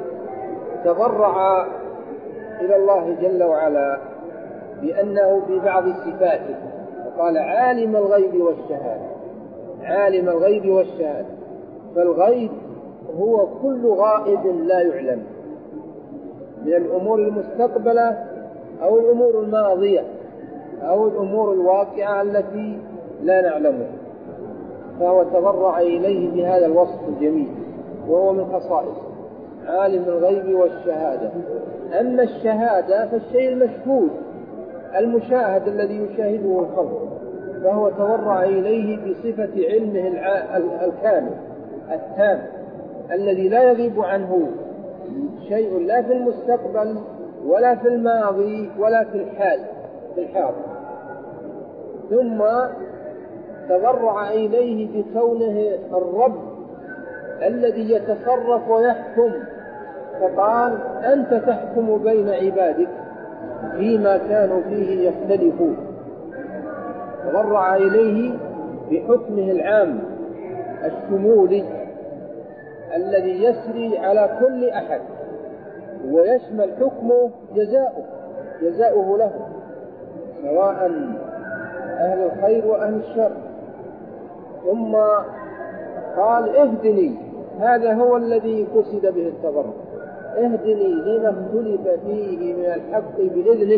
B: تضرع إلى الله جل وعلا بأنه ببعض صفاته، وقال عالم الغيب والشهادة، عالم الغيب والشهادة، فالغيب هو كل غائب لا يعلم من الأمور المستقبلة أو الأمور الماضية أو الأمور الواقعة التي لا نعلمها، فهو تضرع إليه بهذا الوصف الجميل وهو من خصائصه. عالم الغيب والشهادة. أما الشهادة فالشيء المشهود المشاهد الذي يشاهده الخلق، فهو تورع إليه بصفة علمه الكامل التام الذي لا يغيب عنه شيء لا في المستقبل ولا في الماضي ولا في الحاضر. ثم تضرع إليه بكونه الرب الذي يتصرف ويحكم، فقال أنت تحكم بين عبادك فيما كانوا فيه يختلفون. تضرع إليه بحكمه العام الشمولي الذي يسري على كل أحد، ويشمل حكمه جزاؤه له، سواء أهل الخير وأهل الشر. ثم قال اهدني، هذا هو الذي قصد به التضرع، اهدني لما اختلف فيه من الحق بإذنك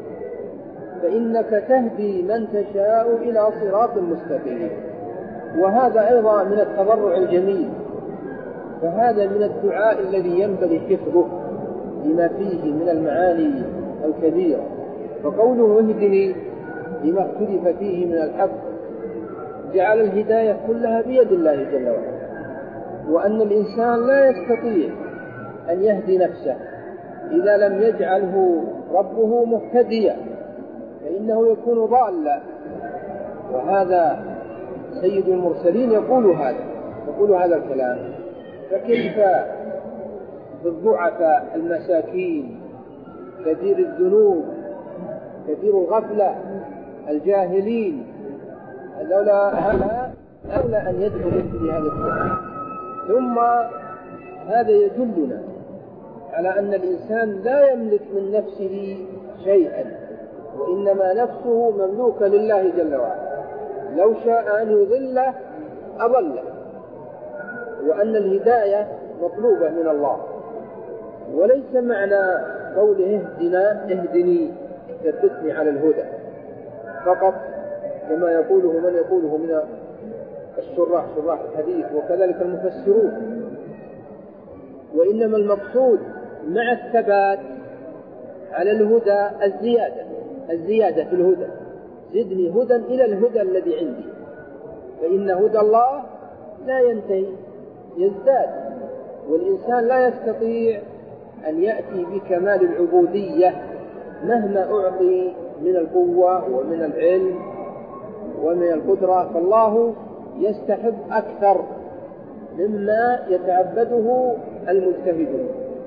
B: فإنك تهدي من تشاء إلى صراط مستقيم. وهذا أيضا من التضرع الجميل، فهذا من الدعاء الذي ينبغي حفظه لما فيه من المعاني الكبيرة. فقوله اهدني لما اختلف فيه من الحق جعل الهداية كلها بيد الله جل وعلا، وأن الإنسان لا يستطيع أن يهدي نفسه إذا لم يجعله ربه مهتديا، فإنه يكون ضالا. وهذا سيد المرسلين يقول هذا الكلام. فكيف بالضعفاء المساكين كثير الذنوب كثير الغفلة الجاهلين، لولا أن يدخلوا في هذا الدعاء. ثم هذا يدلنا على أن الإنسان لا يملك من نفسه شيئا، وإنما نفسه مملوكة لله جل وعلا، لو شاء أن يضله أضله، وأن الهداية مطلوبة من الله. وليس معنى قوله اهدني ثبتني على الهدى فقط كما يقوله من يقوله من شراح الحديث وكذلك المفسرون، وإنما المقصود مع الثبات على الهدى الزيادة في الهدى، زدني هدى إلى الهدى الذي عندي، فإن هدى الله لا ينتهي يزداد، والإنسان لا يستطيع أن يأتي بكمال العبودية مهما أعطي من القوة ومن العلم ومن القدرة، فالله يستحب أكثر مما يتعبده المجتهدون.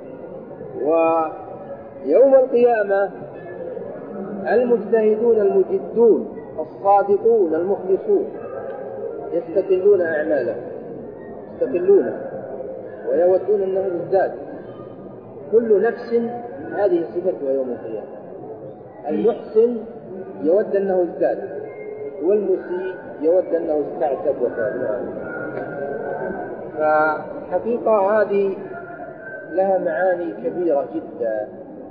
B: ويوم القيامة المجتهدون المجدون الصادقون المخلصون يستقلون أعمالهم ويودون أنه يزداد. كل نفس هذه صفتها يوم القيامة، المحسن يود أنه ازداد، والمسيء يود أنه استعتب وتاب. فحقيقة هذه لها معاني كبيرة جدا.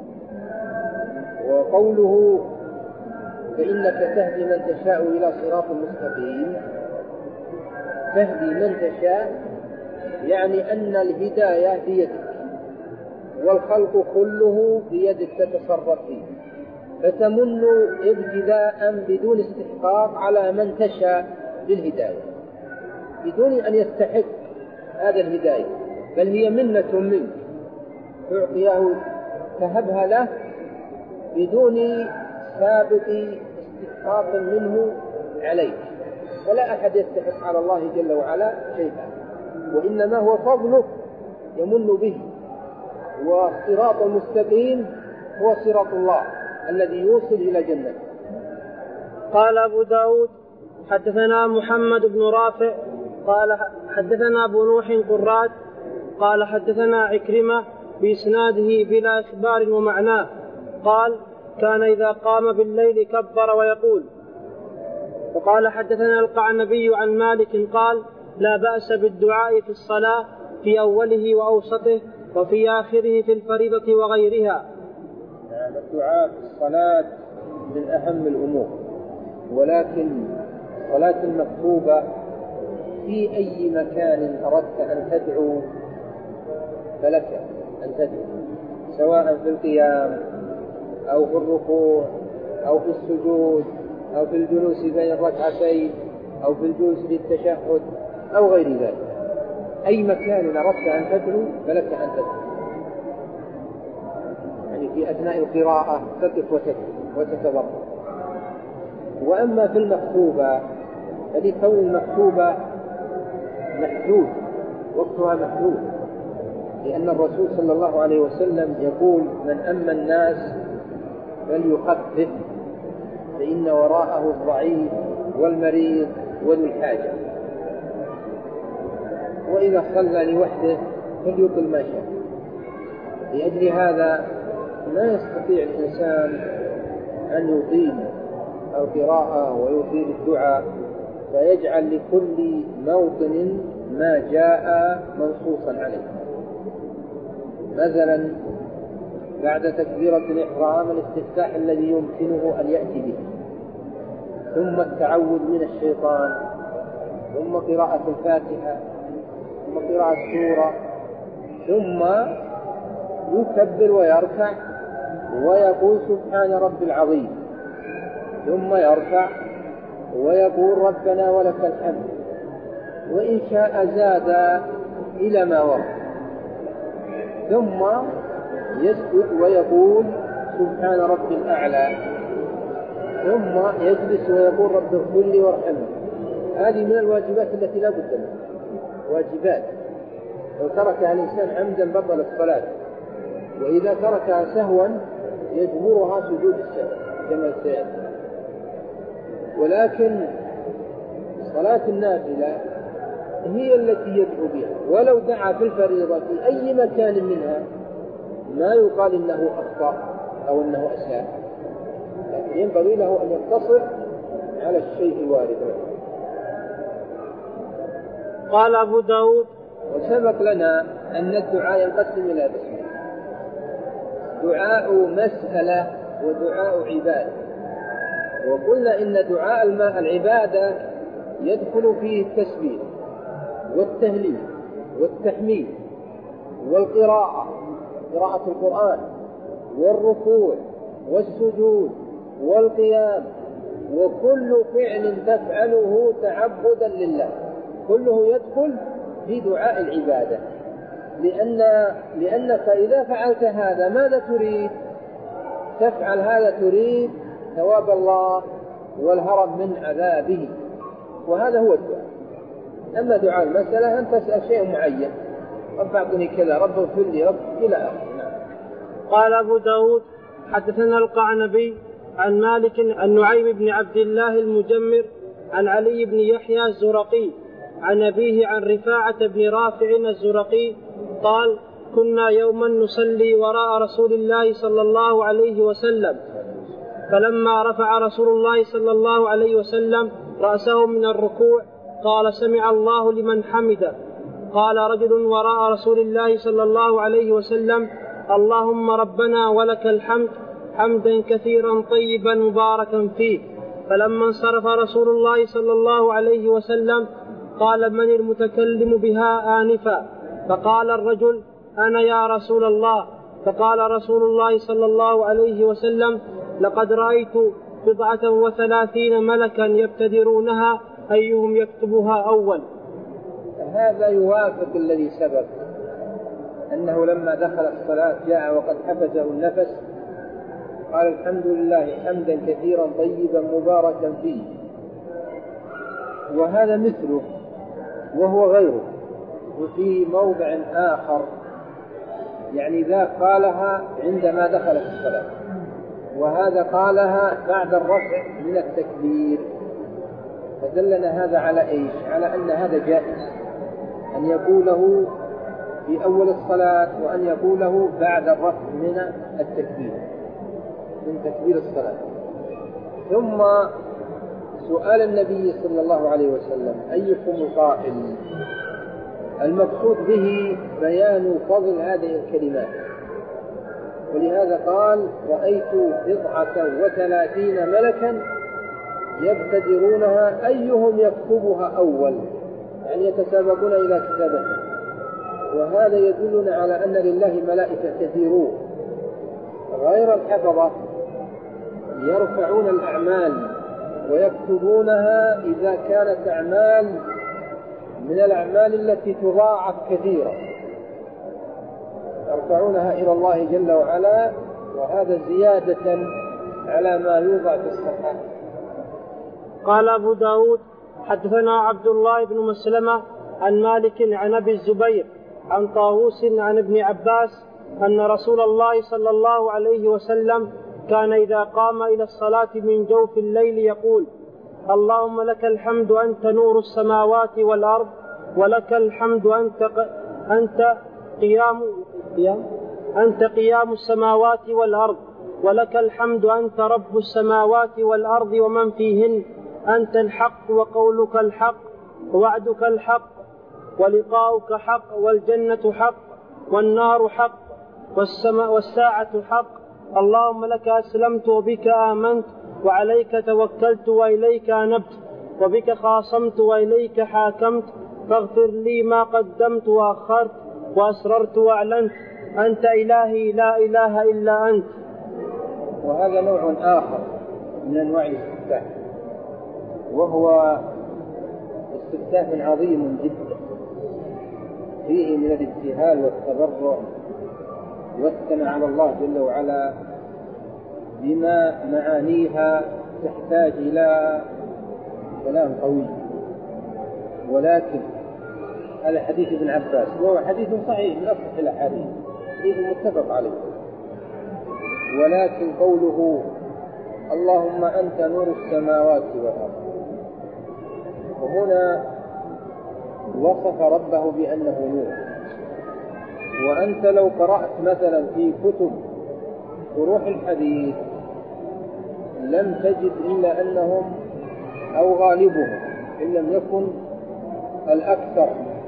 B: وقوله فإنك تهدي من تشاء إلى صراط مستقيم، تهدي من تشاء يعني أن الهداية بيدك، والخلق كله بيدك تتصرف فيه، فتمن ابتداء بدون استحقاق على من تشاء بالهداية بدون أن يستحق هذا الهداية، بل هي منة منك تعطيه تهبها له بدون سابق استحقاق منه عليك، ولا أحد يستحق على الله جل وعلا شيئا، وإنما هو فضله يمن به. والصراط المستقيم هو صراط الله الذي يوصل إلى جنة.
A: قال أبو داود حدثنا محمد بن رافع قال حدثنا أبو نوح قراد قال حدثنا عكرمة بإسناده بلا إخبار ومعناه قال كان إذا قام بالليل كبر ويقول. وقال حدثنا القعنبي عن مالك قال لا بأس بالدعاء في الصلاة في أوله وأوسطه وفي آخره في الفريضة وغيرها.
B: الدعاء في الصلاة من أهم الأمور، ولكن الصلاة المكتوبة في أي مكان أردت أن تدعو فلك أن تدعو، سواء في القيام أو في الركوع أو في السجود أو في الجلوس بين الركعتين أو في الجلوس للتشهد أو غير ذلك. أي مكان أردت أن تدعو فلك أن تدعو، يعني في أثناء القراءة تقف وتتضرع. وأما في المكتوبة فلكون المكتوبة محدود، وقتها محدود، لأن الرسول صلى الله عليه وسلم يقول: من أما الناس فليخفف فإن وراءه الضعيف والمريض وذو الحاجة، وإذا صلى لوحده فليطل ما شاء. لأجل هذا لا يستطيع الإنسان أن يطيل القراءة ويطيل الدعاء، فيجعل لكل موطن ما جاء منصوصا عليه. مثلا بعد تكبيرة الإحرام الاستفتاح الذي يمكنه أن يأتي به، ثم التعوذ من الشيطان، ثم قراءة الفاتحة، ثم قراءة سورة، ثم يكبر ويركع ويقول سبحان رب العظيم، ثم يرفع ويقول ربنا ولك الحمد، وإن شاء زاد إلى ما ورد، ثم يسجد ويقول سبحان رب الأعلى، ثم يجلس ويقول رب اغفر لي وارحمني. هذه من الواجبات التي لا بد منها، واجبات لو تركها الإنسان عمدا بطل الصلاة، وإذا تركها سهوا يجبرها سجود السهو كما سيأتي. ولكن صلاة النافلة هي التي يدعو بها، ولو دعا في الفريضة في أي مكان منها ما يقال إنه أخطأ أو إنه أساء، لكن ينبغي له أن يقتصر على الشيء الوارد.
A: قال أبو داود:
B: وسبق لنا أن الدعاء ينقسم إلى قسمين: دعاء مسألة ودعاء عبادة. وقلنا إن دعاء العبادة يدخل فيه التسبيح والتهليل والتحميد والقراءة، قراءة القرآن، والركوع والسجود والقيام، وكل فعل تفعله تعبدا لله كله يدخل في دعاء العبادة. لأنك إذا فعلت هذا ماذا تريد؟ تفعل هذا تريد ثواب الله والهرب من عذابه، وهذا هو الدعاء. أما دعاء المسألة أن تسأل شيء معين، رب أعطني كذا، رب اغفر لي، رب إلى آخره.
A: قال أبو داود: حدثنا القعنبي عن مالك عن نعيم بن عبد الله المجمر عن علي بن يحيى الزرقي عن أبيه عن رفاعة بن رافع الزرقي قال: كنا يوما نصلي وراء رسول الله صلى الله عليه وسلم، فلما رفع رسول الله صلى الله عليه وسلم رأسه من الركوع قال: سمع الله لمن حمده. قال رجل وراء رسول الله صلى الله عليه وسلم: اللهم ربنا ولك الحمد حمدا كثيرا طيبا مباركا فيه. فلما انصرف رسول الله صلى الله عليه وسلم قال: من المتكلم بها آنفا؟ فقال الرجل: أنا يا رسول الله. فقال رسول الله صلى الله عليه وسلم: لقد رأيت 37 ملكا يبتدرونها أيهم يكتبها أول.
B: هذا يوافق الذي سبق، أنه لما دخل الصلاة جاء وقد حفزه النفس قال: الحمد لله حمدا كثيرا طيبا مباركا فيه. وهذا مثله وهو غيره. وفي موضع آخر يعني ذا قالها عندما دخل في الصلاة، وهذا قالها بعد الرفع من التكبير، فدلنا هذا على إيش؟ على أن هذا جائز أن يقوله في أول الصلاة وأن يقوله بعد الرفع من التكبير، من تكبير الصلاة. ثم سؤال النبي صلى الله عليه وسلم: أيكم القائل؟ المقصود به بيان فضل هذه الكلمات، ولهذا قال: رأيت 39 ملكا يبتدرونها أيهم يكتبها أول، يعني يتسابقون إلى كتابتها. وهذا يدلنا على أن لله ملائكة كثيرون غير الحفظة يرفعون الأعمال ويكتبونها إذا كانت أعمال من الأعمال التي تضاعف كثيرا، يرفعونها إلى الله جل وعلا، وهذا زيادة على ما يوضع في الصحة.
A: قال أبو داود حدثنا عبد الله بن مسلمة عن مالك عن أبي الزبير عن طاووس عن ابن عباس أن رسول الله صلى الله عليه وسلم كان إذا قام إلى الصلاة من جوف الليل يقول: اللهم لك الحمد أنت نور السماوات والأرض، ولك الحمد أنت قيام السماوات والأرض، ولك الحمد أنت رب السماوات والأرض ومن فيهن، أنت الحق وقولك الحق ووعدك الحق ولقاؤك حق والجنة حق والنار حق والساعة حق، اللهم لك أسلمت وبك آمنت وعليك توكلت وإليك أنبت وبك خاصمت وإليك حاكمت، فاغفر لي ما قدمت وأخرت وأسررت وأعلنت، أنت إلهي لا إله إلا أنت.
B: وهذا نوع آخر من أنواع الاستفتاح، وهو استفتاح عظيم جدا فيه من الابتهال والتضرع والثناء على الله جل وعلا بما معانيها تحتاج إلى كلام طويل. ولكن هذا حديث ابن عباس وهو حديث صحيح من أصح الأحاديث، حديث متفق عليه، ولكن قوله اللهم أنت نور السماوات والأرض، وهنا وصف ربه بأنه نور. وأنت لو قرأت مثلا في كتب شروح الحديث لم تجد إلا أنهم أو غالبهم إن لم يكن الأكثر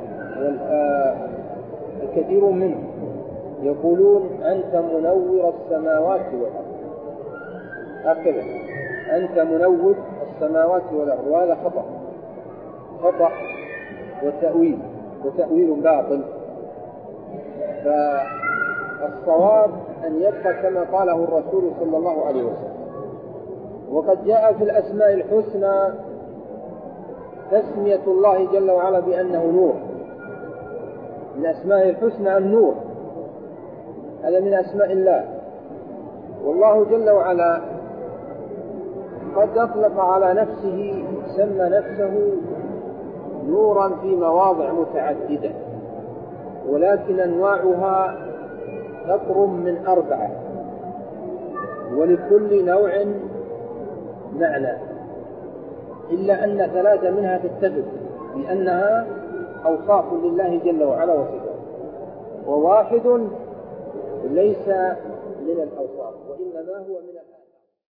B: الكثير منهم يقولون أنت منور السماوات والأرض، هكذا أنت منور السماوات والأرض، وهذا خطأ وتأويل باطل. فالصواب أن يبقى كما قاله الرسول صلى الله عليه وسلم. وقد جاء في الأسماء الحسنى تسمية الله جل وعلا بأنه نور، من أسماء الحسنى النور، هذا من أسماء الله. والله جل وعلا قد أطلق على نفسه، سمى نفسه نورا في مواضع متعددة، ولكن أنواعها تقرب من 4، ولكل نوع معنى، إلا أن 3 منها تتفق بأنها أوصاف لله جل وعلا وصفاته، وواحد ليس من الأوصاف وإنما هو من الآيات.